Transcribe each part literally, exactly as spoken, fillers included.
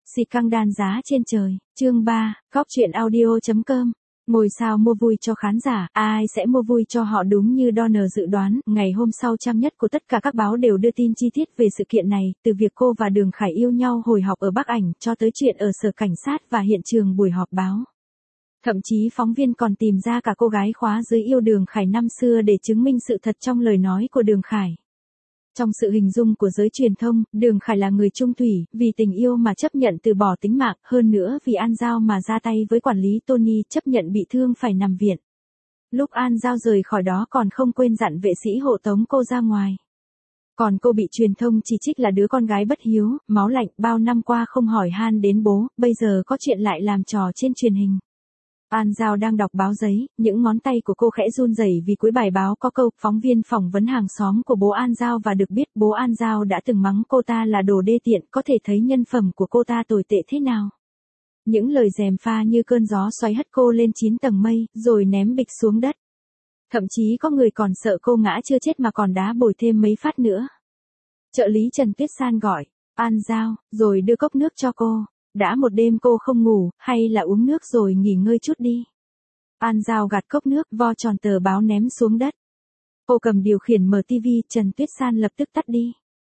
Xì căng đan giá trên trời, chương ba, góc truyện audio chấm com. Ngôi sao mua vui cho khán giả, ai sẽ mua vui cho họ? Đúng như Donner dự đoán, ngày hôm sau trang nhất của tất cả các báo đều đưa tin chi tiết về sự kiện này, từ việc cô và Đường Khải yêu nhau hồi học ở Bắc Ảnh, cho tới chuyện ở sở cảnh sát và hiện trường buổi họp báo. Thậm chí phóng viên còn tìm ra cả cô gái khóa dưới yêu Đường Khải năm xưa để chứng minh sự thật trong lời nói của Đường Khải. Trong sự hình dung của giới truyền thông, Đường Khải là người trung thủy, vì tình yêu mà chấp nhận từ bỏ tính mạng, hơn nữa vì An Giao mà ra tay với quản lý Tony, chấp nhận bị thương phải nằm viện. Lúc An Giao rời khỏi đó còn không quên dặn vệ sĩ hộ tống cô ra ngoài. Còn cô bị truyền thông chỉ trích là đứa con gái bất hiếu, máu lạnh, bao năm qua không hỏi han đến bố, bây giờ có chuyện lại làm trò trên truyền hình. An Giao đang đọc báo giấy, những ngón tay của cô khẽ run rẩy vì cuối bài báo có câu phóng viên phỏng vấn hàng xóm của bố An Giao và được biết bố An Giao đã từng mắng cô ta là đồ đê tiện, có thể thấy nhân phẩm của cô ta tồi tệ thế nào. Những lời gièm pha như cơn gió xoáy hất cô lên chín tầng mây, rồi ném bịch xuống đất. Thậm chí có người còn sợ cô ngã chưa chết mà còn đá bồi thêm mấy phát nữa. Trợ lý Trần Tuyết San gọi An Giao, rồi đưa cốc nước cho cô. Đã một đêm cô không ngủ, hay là uống nước rồi nghỉ ngơi chút đi. An Giao gạt cốc nước, vo tròn tờ báo ném xuống đất. Cô cầm điều khiển mở tivi, Trần Tuyết San lập tức tắt đi.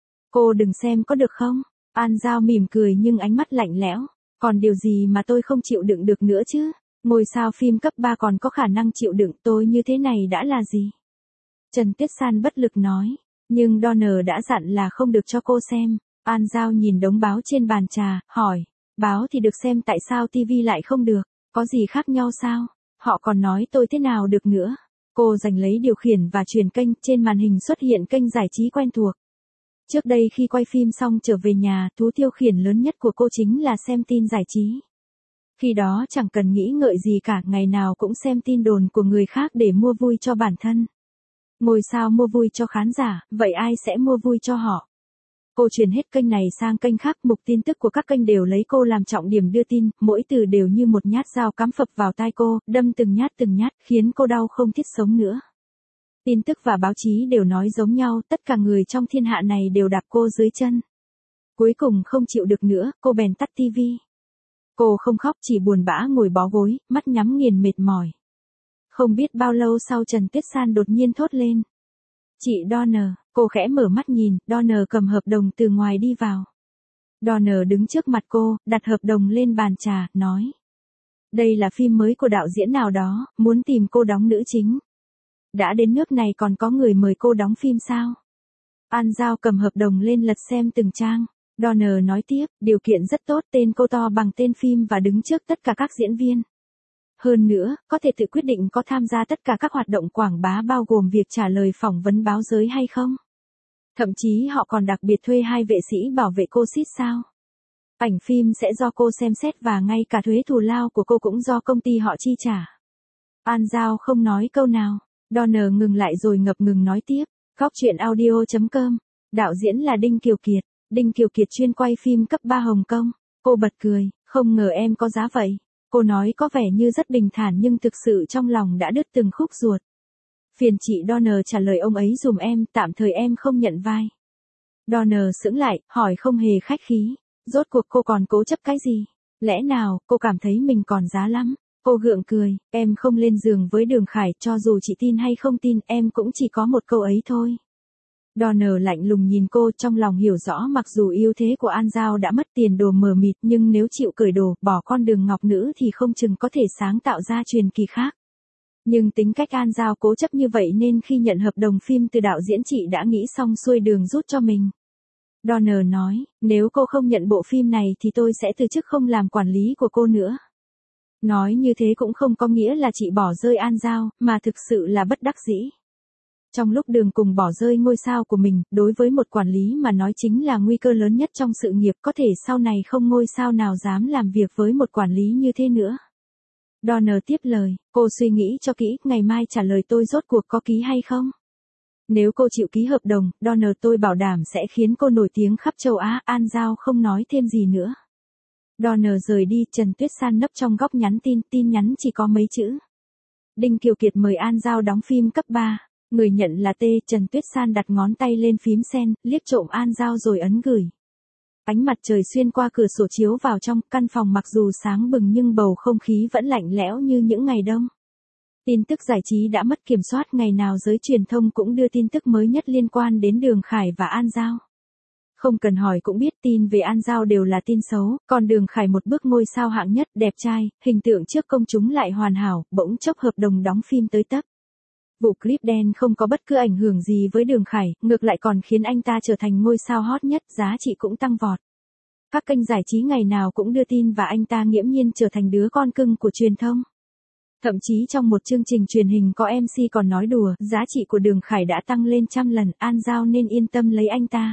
Cô đừng xem có được không? An Giao mỉm cười nhưng ánh mắt lạnh lẽo. Còn điều gì mà tôi không chịu đựng được nữa chứ? Ngôi sao phim cấp ba còn có khả năng chịu đựng, tôi như thế này đã là gì? Trần Tuyết San bất lực nói. Nhưng Donner đã dặn là không được cho cô xem. An Giao nhìn đống báo trên bàn trà, hỏi. Báo thì được xem, tại sao tivi lại không được? Có gì khác nhau sao? Họ còn nói tôi thế nào được nữa? Cô giành lấy điều khiển và chuyển kênh, trên màn hình xuất hiện kênh giải trí quen thuộc. Trước đây khi quay phim xong trở về nhà, thú tiêu khiển lớn nhất của cô chính là xem tin giải trí. Khi đó chẳng cần nghĩ ngợi gì cả, ngày nào cũng xem tin đồn của người khác để mua vui cho bản thân. Ngôi sao mua vui cho khán giả, vậy ai sẽ mua vui cho họ? Cô chuyển hết kênh này sang kênh khác, mục tin tức của các kênh đều lấy cô làm trọng điểm đưa tin, mỗi từ đều như một nhát dao cắm phập vào tai cô, đâm từng nhát từng nhát, khiến cô đau không thiết sống nữa. Tin tức và báo chí đều nói giống nhau, tất cả người trong thiên hạ này đều đạp cô dưới chân. Cuối cùng không chịu được nữa, cô bèn tắt tivi. Cô không khóc, chỉ buồn bã ngồi bó gối, mắt nhắm nghiền mệt mỏi. Không biết bao lâu sau Trần Tuyết San đột nhiên thốt lên. Chị Donner, cô khẽ mở mắt nhìn, Donner cầm hợp đồng từ ngoài đi vào. Donner đứng trước mặt cô, đặt hợp đồng lên bàn trà, nói. Đây là phim mới của đạo diễn nào đó, muốn tìm cô đóng nữ chính. Đã đến nước này còn có người mời cô đóng phim sao? An Giao cầm hợp đồng lên lật xem từng trang. Donner nói tiếp, điều kiện rất tốt, tên cô to bằng tên phim và đứng trước tất cả các diễn viên. Hơn nữa, có thể tự quyết định có tham gia tất cả các hoạt động quảng bá bao gồm việc trả lời phỏng vấn báo giới hay không. Thậm chí họ còn đặc biệt thuê hai vệ sĩ bảo vệ cô xít sao. Ảnh phim sẽ do cô xem xét và ngay cả thuế thù lao của cô cũng do công ty họ chi trả. An Giao không nói câu nào. Donner ngừng lại rồi ngập ngừng nói tiếp. Góc truyện audio chấm com. Đạo diễn là Đinh Kiều Kiệt. Đinh Kiều Kiệt chuyên quay phim cấp ba Hồng Kông. Cô bật cười, không ngờ em có giá vậy. Cô nói có vẻ như rất bình thản nhưng thực sự trong lòng đã đứt từng khúc ruột. Phiền chị Donner trả lời ông ấy dùm em, tạm thời em không nhận vai. Donner sững lại, hỏi không hề khách khí. Rốt cuộc cô còn cố chấp cái gì? Lẽ nào cô cảm thấy mình còn giá lắm? Cô gượng cười, em không lên giường với Đường Khải, cho dù chị tin hay không tin, em cũng chỉ có một câu ấy thôi. Donner lạnh lùng nhìn cô, trong lòng hiểu rõ mặc dù ưu thế của An Giao đã mất tiền đồ mờ mịt, nhưng nếu chịu cởi đồ, bỏ con đường ngọc nữ thì không chừng có thể sáng tạo ra truyền kỳ khác. Nhưng tính cách An Giao cố chấp như vậy nên khi nhận hợp đồng phim từ đạo diễn chị đã nghĩ xong xuôi đường rút cho mình. Donner nói, nếu cô không nhận bộ phim này thì tôi sẽ từ chức không làm quản lý của cô nữa. Nói như thế cũng không có nghĩa là chị bỏ rơi An Giao, mà thực sự là bất đắc dĩ. Trong lúc Đường cùng bỏ rơi ngôi sao của mình, đối với một quản lý mà nói chính là nguy cơ lớn nhất trong sự nghiệp, có thể sau này không ngôi sao nào dám làm việc với một quản lý như thế nữa. Donner tiếp lời, cô suy nghĩ cho kỹ, ngày mai trả lời tôi rốt cuộc có ký hay không. Nếu cô chịu ký hợp đồng, Donner tôi bảo đảm sẽ khiến cô nổi tiếng khắp châu Á. An Giao không nói thêm gì nữa. Donner rời đi, Trần Tuyết San nấp trong góc nhắn tin, tin nhắn chỉ có mấy chữ. Đinh Kiều Kiệt mời An Giao đóng phim cấp ba. Người nhận là T. Trần Tuyết San đặt ngón tay lên phím send, liếc trộm An Giao rồi ấn gửi. Ánh mặt trời xuyên qua cửa sổ chiếu vào trong, căn phòng mặc dù sáng bừng nhưng bầu không khí vẫn lạnh lẽo như những ngày đông. Tin tức giải trí đã mất kiểm soát, ngày nào giới truyền thông cũng đưa tin tức mới nhất liên quan đến Đường Khải và An Giao. Không cần hỏi cũng biết tin về An Giao đều là tin xấu, còn Đường Khải một bước ngôi sao hạng nhất, đẹp trai, hình tượng trước công chúng lại hoàn hảo, bỗng chốc hợp đồng đóng phim tới tấp. Vụ clip đen không có bất cứ ảnh hưởng gì với Đường Khải, ngược lại còn khiến anh ta trở thành ngôi sao hot nhất, giá trị cũng tăng vọt. Các kênh giải trí ngày nào cũng đưa tin và anh ta nghiễm nhiên trở thành đứa con cưng của truyền thông. Thậm chí trong một chương trình truyền hình có em xê còn nói đùa, giá trị của Đường Khải đã tăng lên trăm lần, An Giao nên yên tâm lấy anh ta.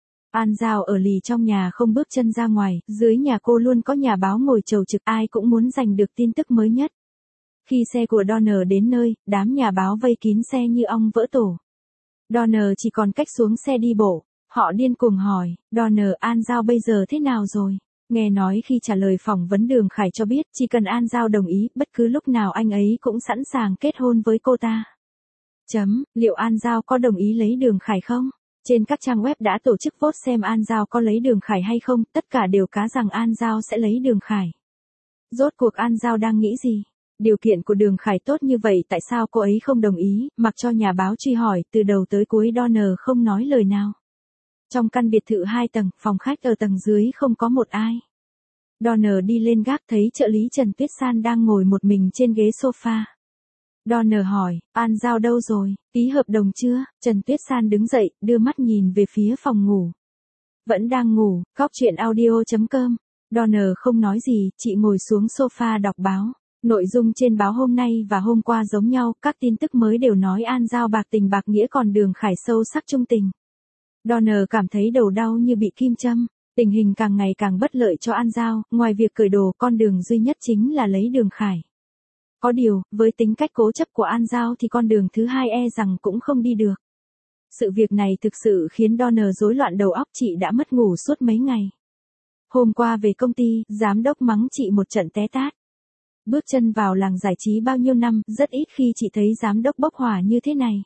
An Giao ở lì trong nhà không bước chân ra ngoài, dưới nhà cô luôn có nhà báo ngồi chầu trực, ai cũng muốn giành được tin tức mới nhất. Khi xe của Donner đến nơi, đám nhà báo vây kín xe như ong vỡ tổ. Donner chỉ còn cách xuống xe đi bộ, họ điên cuồng hỏi, Donner, An Giao bây giờ thế nào rồi? Nghe nói khi trả lời phỏng vấn Đường Khải cho biết chỉ cần An Giao đồng ý, bất cứ lúc nào anh ấy cũng sẵn sàng kết hôn với cô ta. Chấm, liệu An Giao có đồng ý lấy Đường Khải không? Trên các trang web đã tổ chức vote xem An Giao có lấy Đường Khải hay không, tất cả đều cá rằng An Giao sẽ lấy Đường Khải. Rốt cuộc An Giao đang nghĩ gì? Điều kiện của Đường Khải tốt như vậy tại sao cô ấy không đồng ý, mặc cho nhà báo truy hỏi, từ đầu tới cuối Donner không nói lời nào. Trong căn biệt thự hai tầng, phòng khách ở tầng dưới không có một ai. Donner đi lên gác thấy trợ lý Trần Tuyết San đang ngồi một mình trên ghế sofa. Donner hỏi, An Giao đâu rồi, ký hợp đồng chưa? Trần Tuyết San đứng dậy, đưa mắt nhìn về phía phòng ngủ. Vẫn đang ngủ, Cóc Truyện Audio chấm com. Donner không nói gì, chị ngồi xuống sofa đọc báo. Nội dung trên báo hôm nay và hôm qua giống nhau, các tin tức mới đều nói An Giao bạc tình bạc nghĩa còn Đường Khải sâu sắc trung tình. Donner cảm thấy đầu đau như bị kim châm, tình hình càng ngày càng bất lợi cho An Giao, ngoài việc cởi đồ, con đường duy nhất chính là lấy Đường Khải. Có điều, với tính cách cố chấp của An Giao thì con đường thứ hai e rằng cũng không đi được. Sự việc này thực sự khiến Donner rối loạn đầu óc, chị đã mất ngủ suốt mấy ngày. Hôm qua về công ty, giám đốc mắng chị một trận té tát. Bước chân vào làng giải trí bao nhiêu năm, rất ít khi chị thấy giám đốc bốc hỏa như thế này.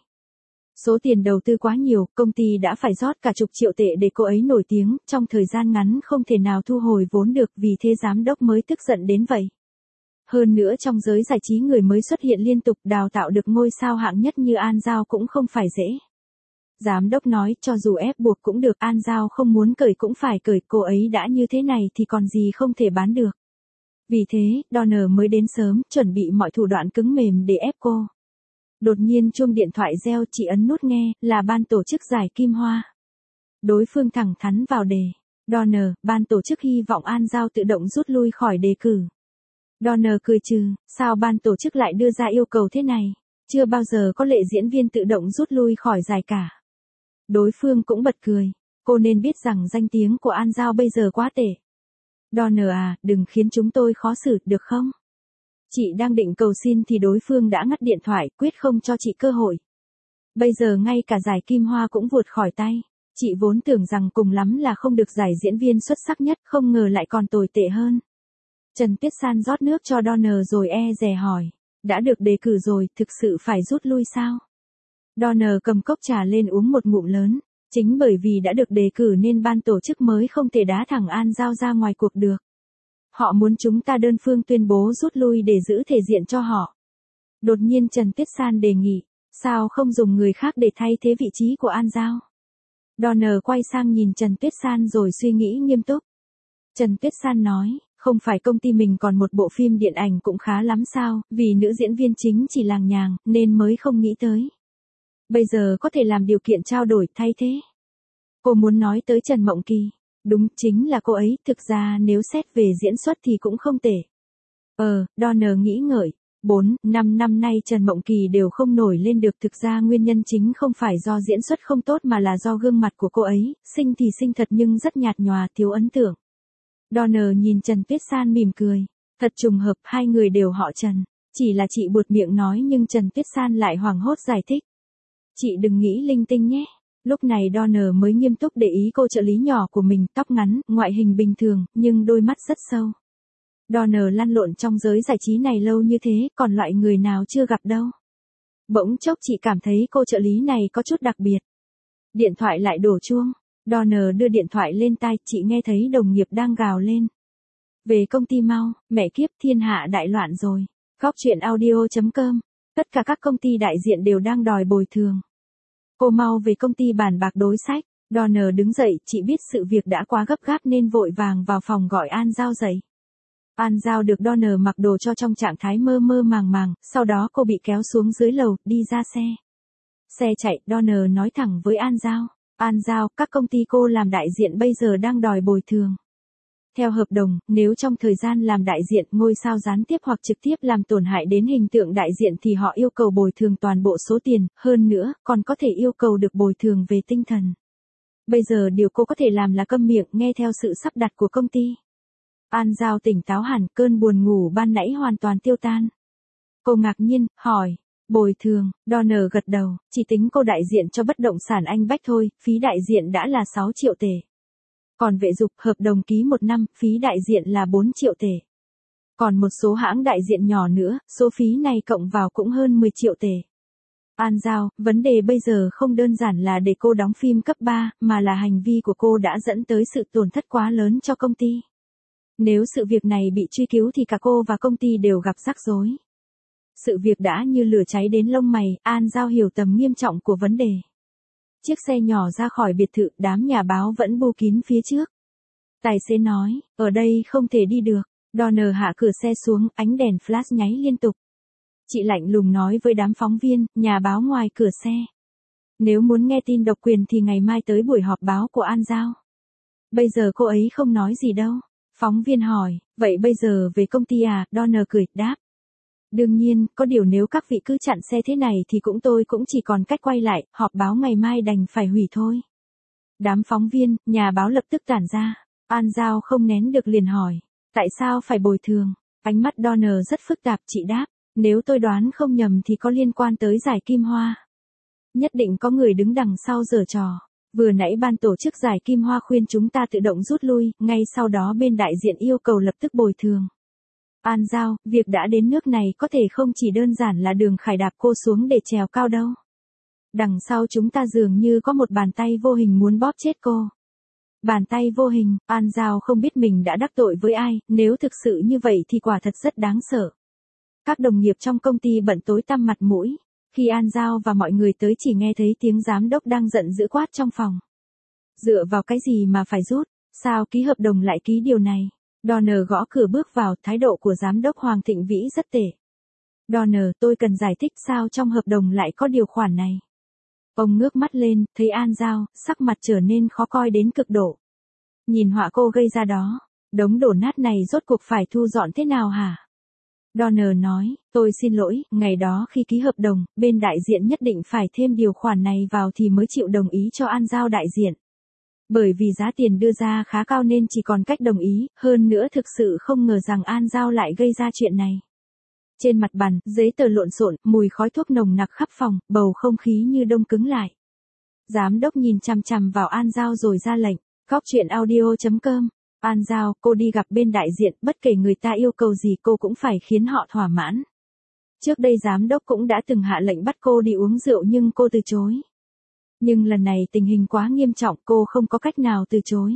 Số tiền đầu tư quá nhiều, công ty đã phải rót cả chục triệu tệ để cô ấy nổi tiếng, trong thời gian ngắn không thể nào thu hồi vốn được, vì thế giám đốc mới tức giận đến vậy. Hơn nữa trong giới giải trí người mới xuất hiện liên tục, đào tạo được ngôi sao hạng nhất như An Giao cũng không phải dễ. Giám đốc nói cho dù ép buộc cũng được, An Giao không muốn cởi cũng phải cởi, cô ấy đã như thế này thì còn gì không thể bán được. Vì thế, Donner mới đến sớm, chuẩn bị mọi thủ đoạn cứng mềm để ép cô. Đột nhiên chuông điện thoại reo, chị ấn nút nghe, là ban tổ chức giải Kim Hoa. Đối phương thẳng thắn vào đề. Donner, ban tổ chức hy vọng An Giao tự động rút lui khỏi đề cử. Donner cười trừ, sao ban tổ chức lại đưa ra yêu cầu thế này? Chưa bao giờ có lệ diễn viên tự động rút lui khỏi giải cả. Đối phương cũng bật cười. Cô nên biết rằng danh tiếng của An Giao bây giờ quá tệ. Donner à, đừng khiến chúng tôi khó xử, được không? Chị đang định cầu xin thì đối phương đã ngắt điện thoại, quyết không cho chị cơ hội. Bây giờ ngay cả giải Kim Hoa cũng vụt khỏi tay. Chị vốn tưởng rằng cùng lắm là không được giải diễn viên xuất sắc nhất, không ngờ lại còn tồi tệ hơn. Trần Tuyết San rót nước cho Donner rồi e dè hỏi. Đã được đề cử rồi, thực sự phải rút lui sao? Donner cầm cốc trà lên uống một ngụm lớn. Chính bởi vì đã được đề cử nên ban tổ chức mới không thể đá thẳng An Giao ra ngoài cuộc được. Họ muốn chúng ta đơn phương tuyên bố rút lui để giữ thể diện cho họ. Đột nhiên Trần Tuyết San đề nghị, sao không dùng người khác để thay thế vị trí của An Giao? Donner quay sang nhìn Trần Tuyết San rồi suy nghĩ nghiêm túc. Trần Tuyết San nói, không phải công ty mình còn một bộ phim điện ảnh cũng khá lắm sao, vì nữ diễn viên chính chỉ làng nhàng, nên mới không nghĩ tới. Bây giờ có thể làm điều kiện trao đổi thay thế. Cô muốn nói tới Trần Mộng Kỳ. Đúng, chính là cô ấy, thực ra nếu xét về diễn xuất thì cũng không tệ. Ờ, Donner nghĩ ngợi. bốn, năm năm nay Trần Mộng Kỳ đều không nổi lên được, thực ra nguyên nhân chính không phải do diễn xuất không tốt mà là do gương mặt của cô ấy, xinh thì xinh thật nhưng rất nhạt nhòa, thiếu ấn tượng. Donner nhìn Trần Tuyết San mỉm cười. Thật trùng hợp, hai người đều họ Trần. Chỉ là chị buột miệng nói nhưng Trần Tuyết San lại hoảng hốt giải thích. Chị đừng nghĩ linh tinh nhé. Lúc này Donner mới nghiêm túc để ý cô trợ lý nhỏ của mình, tóc ngắn, ngoại hình bình thường, nhưng đôi mắt rất sâu. Donner lăn lộn trong giới giải trí này lâu như thế, còn loại người nào chưa gặp đâu. Bỗng chốc chị cảm thấy cô trợ lý này có chút đặc biệt. Điện thoại lại đổ chuông. Donner đưa điện thoại lên tai, chị nghe thấy đồng nghiệp đang gào lên. Về công ty mau, mẹ kiếp thiên hạ đại loạn rồi. Góc chuyện audio chấm com. Tất cả các công ty đại diện đều đang đòi bồi thường. Cô mau về công ty bàn bạc đối sách. Donner đứng dậy, chị biết sự việc đã quá gấp gáp nên vội vàng vào phòng gọi An Giao dậy. An Giao được Donner mặc đồ cho trong trạng thái mơ mơ màng màng, sau đó cô bị kéo xuống dưới lầu, đi ra xe. Xe chạy, Donner nói thẳng với An Giao. An Giao, các công ty cô làm đại diện bây giờ đang đòi bồi thường. Theo hợp đồng, nếu trong thời gian làm đại diện ngôi sao gián tiếp hoặc trực tiếp làm tổn hại đến hình tượng đại diện thì họ yêu cầu bồi thường toàn bộ số tiền, hơn nữa, còn có thể yêu cầu được bồi thường về tinh thần. Bây giờ điều cô có thể làm là câm miệng nghe theo sự sắp đặt của công ty. An Giao tỉnh táo hẳn, cơn buồn ngủ ban nãy hoàn toàn tiêu tan. Cô ngạc nhiên, hỏi. Bồi thường, Donner gật đầu, chỉ tính cô đại diện cho bất động sản Anh Bách thôi, phí đại diện đã là sáu triệu tệ. Còn vệ dục, hợp đồng ký một năm, phí đại diện là bốn triệu tệ. Còn một số hãng đại diện nhỏ nữa, số phí này cộng vào cũng hơn mười triệu tệ. An Giao, vấn đề bây giờ không đơn giản là để cô đóng phim cấp ba, mà là hành vi của cô đã dẫn tới sự tổn thất quá lớn cho công ty. Nếu sự việc này bị truy cứu thì cả cô và công ty đều gặp rắc rối. Sự việc đã như lửa cháy đến lông mày, An Giao hiểu tầm nghiêm trọng của vấn đề. Chiếc xe nhỏ ra khỏi biệt thự, đám nhà báo vẫn bu kín phía trước. Tài xế nói, ở đây không thể đi được. Donner hạ cửa xe xuống, ánh đèn flash nháy liên tục. Chị lạnh lùng nói với đám phóng viên, nhà báo ngoài cửa xe. Nếu muốn nghe tin độc quyền thì ngày mai tới buổi họp báo của An Giao. Bây giờ cô ấy không nói gì đâu. Phóng viên hỏi, vậy bây giờ về công ty à? Donner cười, đáp. Đương nhiên, có điều nếu các vị cứ chặn xe thế này thì cũng tôi cũng chỉ còn cách quay lại, họp báo ngày mai đành phải hủy thôi. Đám phóng viên, nhà báo lập tức tản ra. An Giao không nén được liền hỏi. Tại sao phải bồi thường? Ánh mắt Donner rất phức tạp, chị đáp. Nếu tôi đoán không nhầm thì có liên quan tới giải Kim Hoa. Nhất định có người đứng đằng sau giở trò. Vừa nãy ban tổ chức giải Kim Hoa khuyên chúng ta tự động rút lui, ngay sau đó bên đại diện yêu cầu lập tức bồi thường. An Giao, việc đã đến nước này có thể không chỉ đơn giản là Đường Khải đạp cô xuống để trèo cao đâu. Đằng sau chúng ta dường như có một bàn tay vô hình muốn bóp chết cô. Bàn tay vô hình, An Giao không biết mình đã đắc tội với ai, nếu thực sự như vậy thì quả thật rất đáng sợ. Các đồng nghiệp trong công ty bận tối tăm mặt mũi. Khi An Giao và mọi người tới chỉ nghe thấy tiếng giám đốc đang giận dữ quát trong phòng. Dựa vào cái gì mà phải rút, sao ký hợp đồng lại ký điều này? Donner gõ cửa bước vào, thái độ của giám đốc Hoàng Thịnh Vĩ rất tệ. Donner, tôi cần giải thích sao trong hợp đồng lại có điều khoản này. Ông ngước mắt lên, thấy An Giao, sắc mặt trở nên khó coi đến cực độ. Nhìn họa cô gây ra đó, đống đổ nát này rốt cuộc phải thu dọn thế nào hả? Donner nói, tôi xin lỗi, ngày đó khi ký hợp đồng, bên đại diện nhất định phải thêm điều khoản này vào thì mới chịu đồng ý cho An Giao đại diện. Bởi vì giá tiền đưa ra khá cao nên chỉ còn cách đồng ý, hơn nữa thực sự không ngờ rằng An Giao lại gây ra chuyện này. Trên mặt bàn, giấy tờ lộn xộn, mùi khói thuốc nồng nặc khắp phòng, bầu không khí như đông cứng lại. Giám đốc nhìn chằm chằm vào An Giao rồi ra lệnh, góc chuyện audio chấm com. An Giao, cô đi gặp bên đại diện, bất kể người ta yêu cầu gì cô cũng phải khiến họ thỏa mãn. Trước đây giám đốc cũng đã từng hạ lệnh bắt cô đi uống rượu nhưng cô từ chối. Nhưng lần này tình hình quá nghiêm trọng, cô không có cách nào từ chối.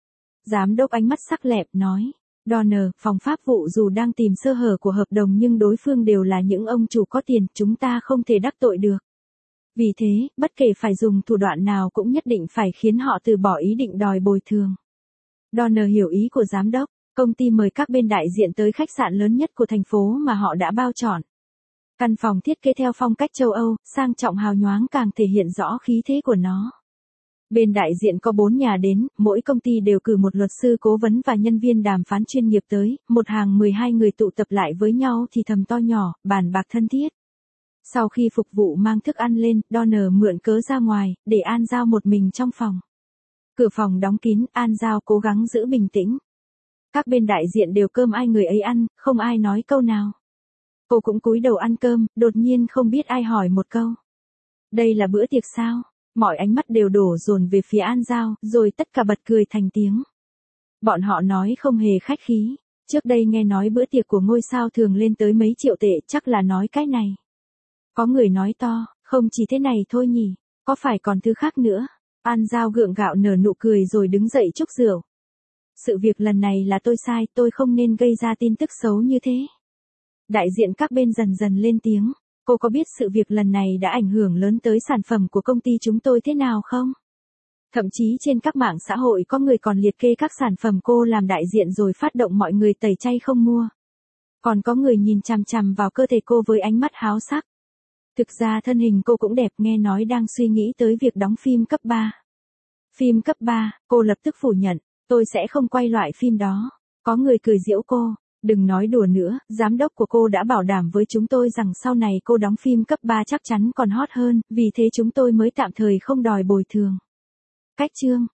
Giám đốc ánh mắt sắc lẹm nói, Donner, phòng pháp vụ dù đang tìm sơ hở của hợp đồng nhưng đối phương đều là những ông chủ có tiền, chúng ta không thể đắc tội được. Vì thế, bất kể phải dùng thủ đoạn nào cũng nhất định phải khiến họ từ bỏ ý định đòi bồi thường. Donner hiểu ý của giám đốc, công ty mời các bên đại diện tới khách sạn lớn nhất của thành phố mà họ đã bao chọn. Căn phòng thiết kế theo phong cách châu Âu, sang trọng hào nhoáng càng thể hiện rõ khí thế của nó. Bên đại diện có bốn nhà đến, mỗi công ty đều cử một luật sư cố vấn và nhân viên đàm phán chuyên nghiệp tới, một hàng mười hai người tụ tập lại với nhau thì thầm to nhỏ, bàn bạc thân thiết. Sau khi phục vụ mang thức ăn lên, Donner mượn cớ ra ngoài, để An Giao một mình trong phòng. Cửa phòng đóng kín, An Giao cố gắng giữ bình tĩnh. Các bên đại diện đều cơm ai người ấy ăn, không ai nói câu nào. Cô cũng cúi đầu ăn cơm, đột nhiên không biết ai hỏi một câu. Đây là bữa tiệc sao? Mọi ánh mắt đều đổ dồn về phía An Giao, rồi tất cả bật cười thành tiếng. Bọn họ nói không hề khách khí. Trước đây nghe nói bữa tiệc của ngôi sao thường lên tới mấy triệu tệ, chắc là nói cái này. Có người nói to, không chỉ thế này thôi nhỉ, có phải còn thứ khác nữa. An Giao gượng gạo nở nụ cười rồi đứng dậy chúc rượu. Sự việc lần này là tôi sai, tôi không nên gây ra tin tức xấu như thế. Đại diện các bên dần dần lên tiếng. Cô có biết sự việc lần này đã ảnh hưởng lớn tới sản phẩm của công ty chúng tôi thế nào không? Thậm chí trên các mạng xã hội có người còn liệt kê các sản phẩm cô làm đại diện rồi phát động mọi người tẩy chay không mua. Còn có người nhìn chằm chằm vào cơ thể cô với ánh mắt háo sắc. Thực ra thân hình cô cũng đẹp, nghe nói đang suy nghĩ tới việc đóng phim cấp ba. Phim cấp ba, cô lập tức phủ nhận, tôi sẽ không quay loại phim đó. Có người cười giễu cô, đừng nói đùa nữa, giám đốc của cô đã bảo đảm với chúng tôi rằng sau này cô đóng phim cấp ba chắc chắn còn hot hơn, vì thế chúng tôi mới tạm thời không đòi bồi thường. Cách chương